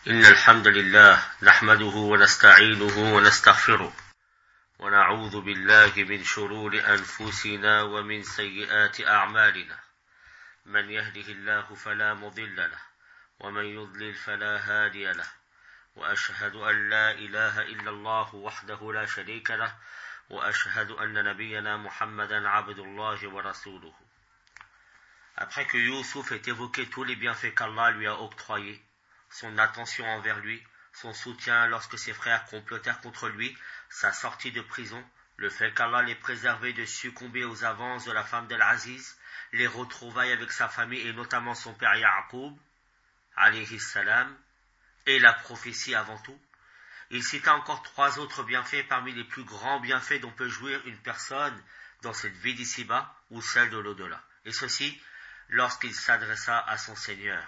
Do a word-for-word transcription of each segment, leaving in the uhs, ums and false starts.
إن الحمد لله نحمده ونستعينه ونستغفره ونعوذ بالله من شرور أنفسنا ومن سيئات أعمالنا من يهده الله فلا مضل له ومن يضلل فلا هادي له وأشهد أن لا إله إلا الله وحده لا شريك له وأشهد أن نبينا محمدا عبد الله ورسوله. Après que Youssouf ait évoqué tous les bienfaits qu'Allah lui a octroyés, son attention envers lui, son soutien lorsque ses frères complotèrent contre lui, sa sortie de prison, le fait qu'Allah l'ait préservé de succomber aux avances de la femme d'Al-Aziz, les retrouvailles avec sa famille et notamment son père Ya'qub, alayhi salam, et la prophétie avant tout, il cita encore trois autres bienfaits parmi les plus grands bienfaits dont peut jouir une personne dans cette vie d'ici-bas ou celle de l'au-delà. Et ceci, lorsqu'il s'adressa à son Seigneur.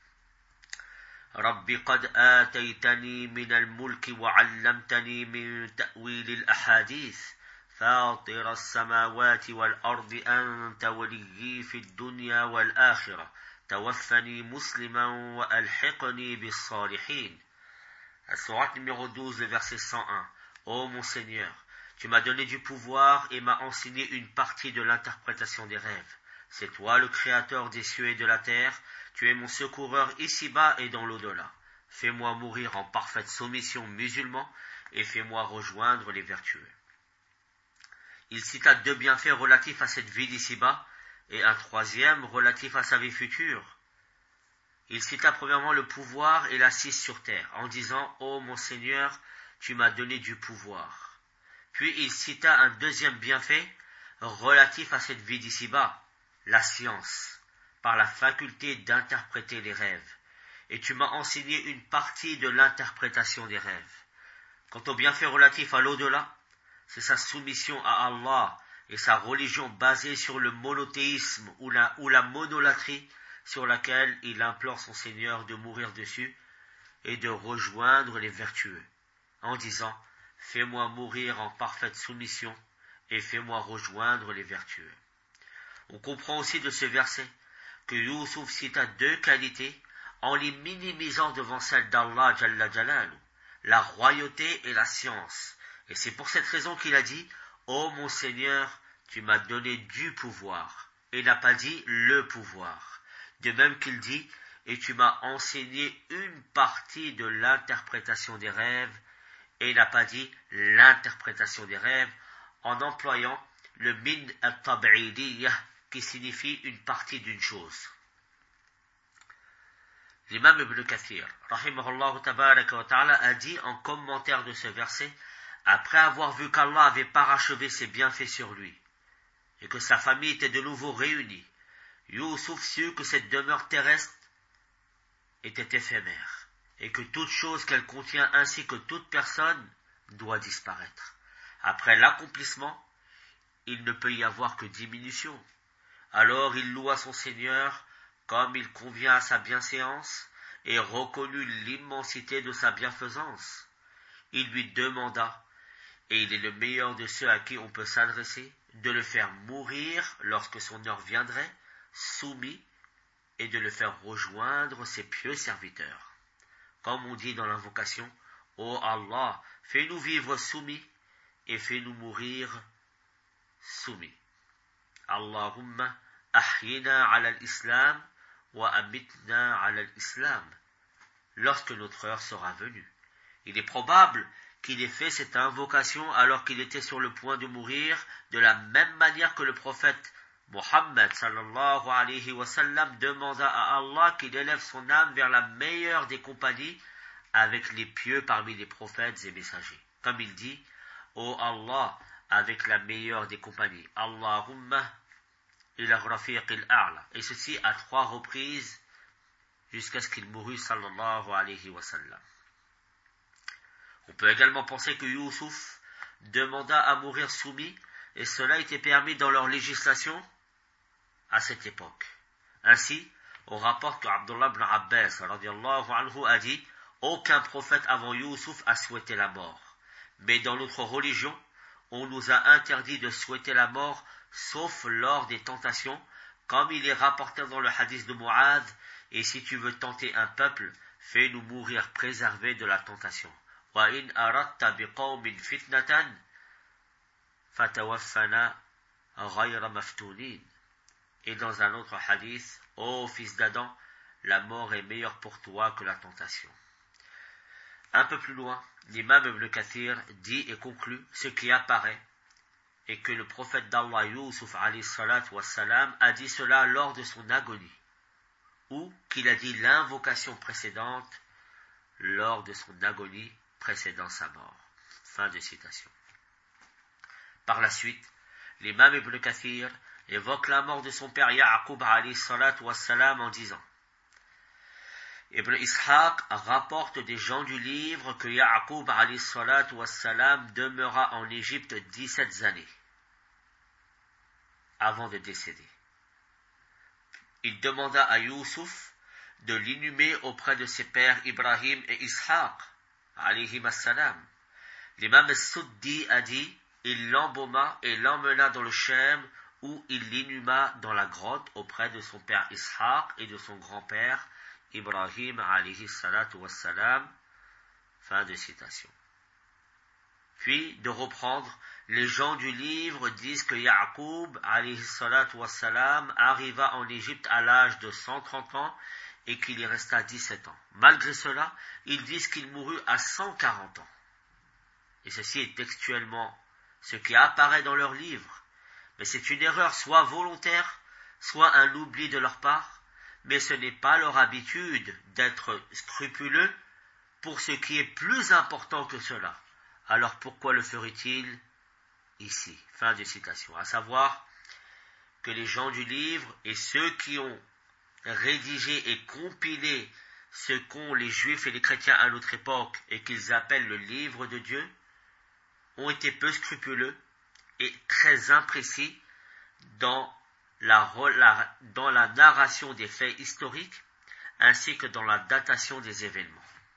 رب قد آتيتني من الملك وعلمتني من تأويل الأحاديث فاطر السماوات والأرض أنت وليي في الدنيا والآخرة توفني مسلما وألحقني بالصالحين. La sourate numéro douze, le verset cent un. Ô mon Seigneur, tu m'as donné du pouvoir et m'as enseigné une partie de l'interprétation des rêves. C'est toi le créateur des cieux et de la terre, tu es mon secoureur ici-bas et dans l'au-delà. Fais-moi mourir en parfaite soumission musulman et fais-moi rejoindre les vertueux. Il cita deux bienfaits relatifs à cette vie d'ici-bas et un troisième relatif à sa vie future. Il cita premièrement le pouvoir et l'assise sur terre en disant « Ô mon Seigneur, tu m'as donné du pouvoir ». Puis il cita un deuxième bienfait relatif à cette vie d'ici-bas, la science, par la faculté d'interpréter les rêves, et tu m'as enseigné une partie de l'interprétation des rêves. Quant au bienfait relatif à l'au-delà, c'est sa soumission à Allah et sa religion basée sur le monothéisme ou la, ou la monolatrie sur laquelle il implore son Seigneur de mourir dessus et de rejoindre les vertueux, en disant « Fais-moi mourir en parfaite soumission et fais-moi rejoindre les vertueux ». On comprend aussi de ce verset que Youssouf cita deux qualités en les minimisant devant celle d'Allah Jalla Jalalu, la royauté et la science. Et c'est pour cette raison qu'il a dit « Ô mon Seigneur, tu m'as donné du pouvoir » et n'a pas dit « le pouvoir ». De même qu'il dit « Et tu m'as enseigné une partie de l'interprétation des rêves » et n'a pas dit « l'interprétation des rêves » en employant le « min at-tab'idiyah » qui signifie une partie d'une chose. L'imam Ibn Kathir, rahimahullah tabaraka wa ta'ala, a dit en commentaire de ce verset, après avoir vu qu'Allah avait parachevé ses bienfaits sur lui, et que sa famille était de nouveau réunie, Youssouf sut que cette demeure terrestre était éphémère, et que toute chose qu'elle contient ainsi que toute personne doit disparaître. Après l'accomplissement, il ne peut y avoir que diminution. Alors il loua son Seigneur comme il convient à sa bienséance et reconnut l'immensité de sa bienfaisance. Il lui demanda, et il est le meilleur de ceux à qui on peut s'adresser, de le faire mourir lorsque son heure viendrait, soumis, et de le faire rejoindre ses pieux serviteurs. Comme on dit dans l'invocation, « Ô Allah, fais-nous vivre soumis et fais-nous mourir soumis. » Allahumma ahyina ala l'islam wa amitna ala l'islam. Lorsque notre heure sera venue. Il est probable qu'il ait fait cette invocation alors qu'il était sur le point de mourir, de la même manière que le prophète Mohammed sallallahu alayhi wa sallam demanda à Allah qu'il élève son âme vers la meilleure des compagnies avec les pieux parmi les prophètes et messagers. Comme il dit, ô Allah, avec la meilleure des compagnies, Allahumma ila rafiq al-a'la, et ceci à trois reprises jusqu'à ce qu'il mourut sallallahu alayhi wa sallam. On peut également penser que Youssouf demanda à mourir soumis, et cela était permis dans leur législation à cette époque. Ainsi, on rapporte que Abdullah ibn Abbas radiyallahu anhu a dit « Aucun prophète avant Youssouf a souhaité la mort. Mais dans notre religion, on nous a interdit de souhaiter la mort sauf lors des tentations, comme il est rapporté dans le hadith de Mu'adh, et si tu veux tenter un peuple, fais-nous mourir préservés de la tentation. Wa in aradta biqawmin fitnatan fatawaffana ghayra maftunin. Et dans un autre hadith, ô fils d'Adam, la mort est meilleure pour toi que la tentation. Un peu plus loin, l'imam Ibn Kathir dit et conclut ce qui apparaît et que le prophète d'Allah Yusuf alayhi salatu wassalam a dit cela lors de son agonie, ou qu'il a dit l'invocation précédente lors de son agonie précédant sa mort. Fin de citation. Par la suite, l'imam Ibn Kathir évoque la mort de son père Ya'qub alayhi salatu wassalam en disant: Ibn Ishaq rapporte des gens du livre que Ya'qub alayhi salatu wassalam demeura en Égypte dix-sept années avant de décéder. Il demanda à Youssouf de l'inhumer auprès de ses pères Ibrahim et Ishaq alayhim assalam. L'imam al-Suddi a dit: il l'embauma et l'emmena dans le Shem, où il l'inhuma dans la grotte auprès de son père Ishaq et de son grand-père Ibrahim alayhi salatu wassalam. Fin de citation. Puis, de reprendre, les gens du livre disent que Ya'qub alayhi salatu wassalam arriva en Égypte à l'âge de cent trente ans et qu'il y resta dix-sept ans. Malgré cela, ils disent qu'il mourut à cent quarante ans. Et ceci est textuellement ce qui apparaît dans leur livre. Mais c'est une erreur soit volontaire, soit un oubli de leur part, mais ce n'est pas leur habitude d'être scrupuleux pour ce qui est plus important que cela. Alors pourquoi le ferait-il ici? Fin de citation. À savoir que les gens du livre et ceux qui ont rédigé et compilé ce qu'ont les juifs et les chrétiens à notre époque et qu'ils appellent le livre de Dieu ont été peu scrupuleux et très imprécis dans la, la, dans la narration des faits historiques ainsi que dans la datation des événements.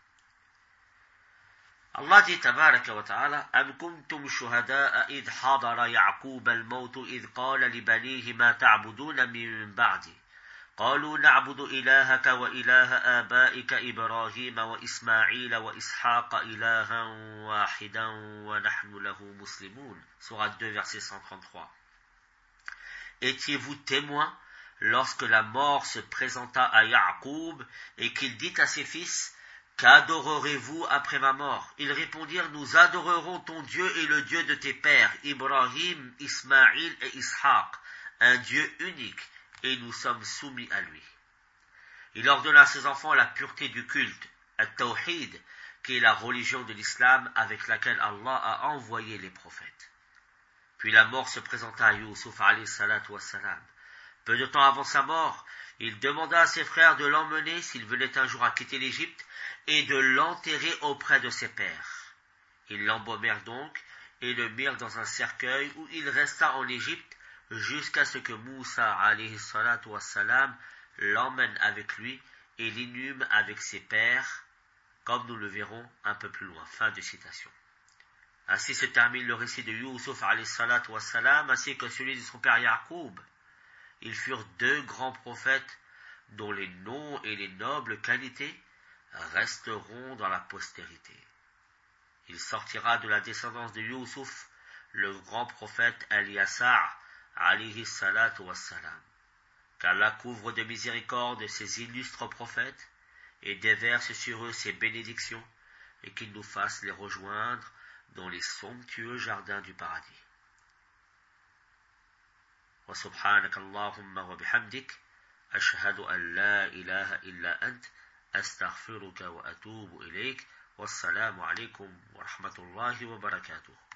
Allah dit tabaraka wa ta'ala: Am kuntum shuhada'a idh hadara Ya'qub al-maut idh qala li banihi ma ta'buduna min ba'di qalu na'budu ilahaka wa ilaha abaika Ibrahima wa Ismaila wa Ishaqa ilahan wahidan wa nahnu lahu muslimun. Sourate deux, verset cent trente-trois. Étiez-vous témoins lorsque la mort se présenta à Ya'qub et qu'il dit à ses fils: qu'adorerez-vous après ma mort? Ils répondirent: nous adorerons ton Dieu et le Dieu de tes pères, Ibrahim, Ismaïl et Ishaq, un Dieu unique, et nous sommes soumis à lui. Il ordonna à ses enfants la pureté du culte, at-tawhid, qui est la religion de l'islam avec laquelle Allah a envoyé les prophètes. Puis la mort se présenta à Youssouf alayhi salatu wassalam. Peu de temps avant sa mort, il demanda à ses frères de l'emmener s'il venait un jour à quitter l'Égypte et de l'enterrer auprès de ses pères. Ils l'embaumèrent donc et le mirent dans un cercueil où il resta en Égypte jusqu'à ce que Moussa alayhi salatu wassalam l'emmène avec lui et l'inhume avec ses pères, comme nous le verrons un peu plus loin. Fin de citation. Ainsi se termine le récit de Youssouf alayhi salatu wassalam ainsi que celui de son père Ya'qub. Ils furent deux grands prophètes dont les noms et les nobles qualités resteront dans la postérité. Il sortira de la descendance de Youssouf le grand prophète Eliasa alayhi salatu wassalam. Qu'Allah couvre de miséricorde ces illustres prophètes et déverse sur eux ses bénédictions et qu'il nous fasse les rejoindre dans les somptueux jardins du paradis. وسبحانك اللهم وبحمدك أشهد أن لا إله إلا أنت أستغفرك وأتوب إليك والسلام عليكم ورحمة الله وبركاته.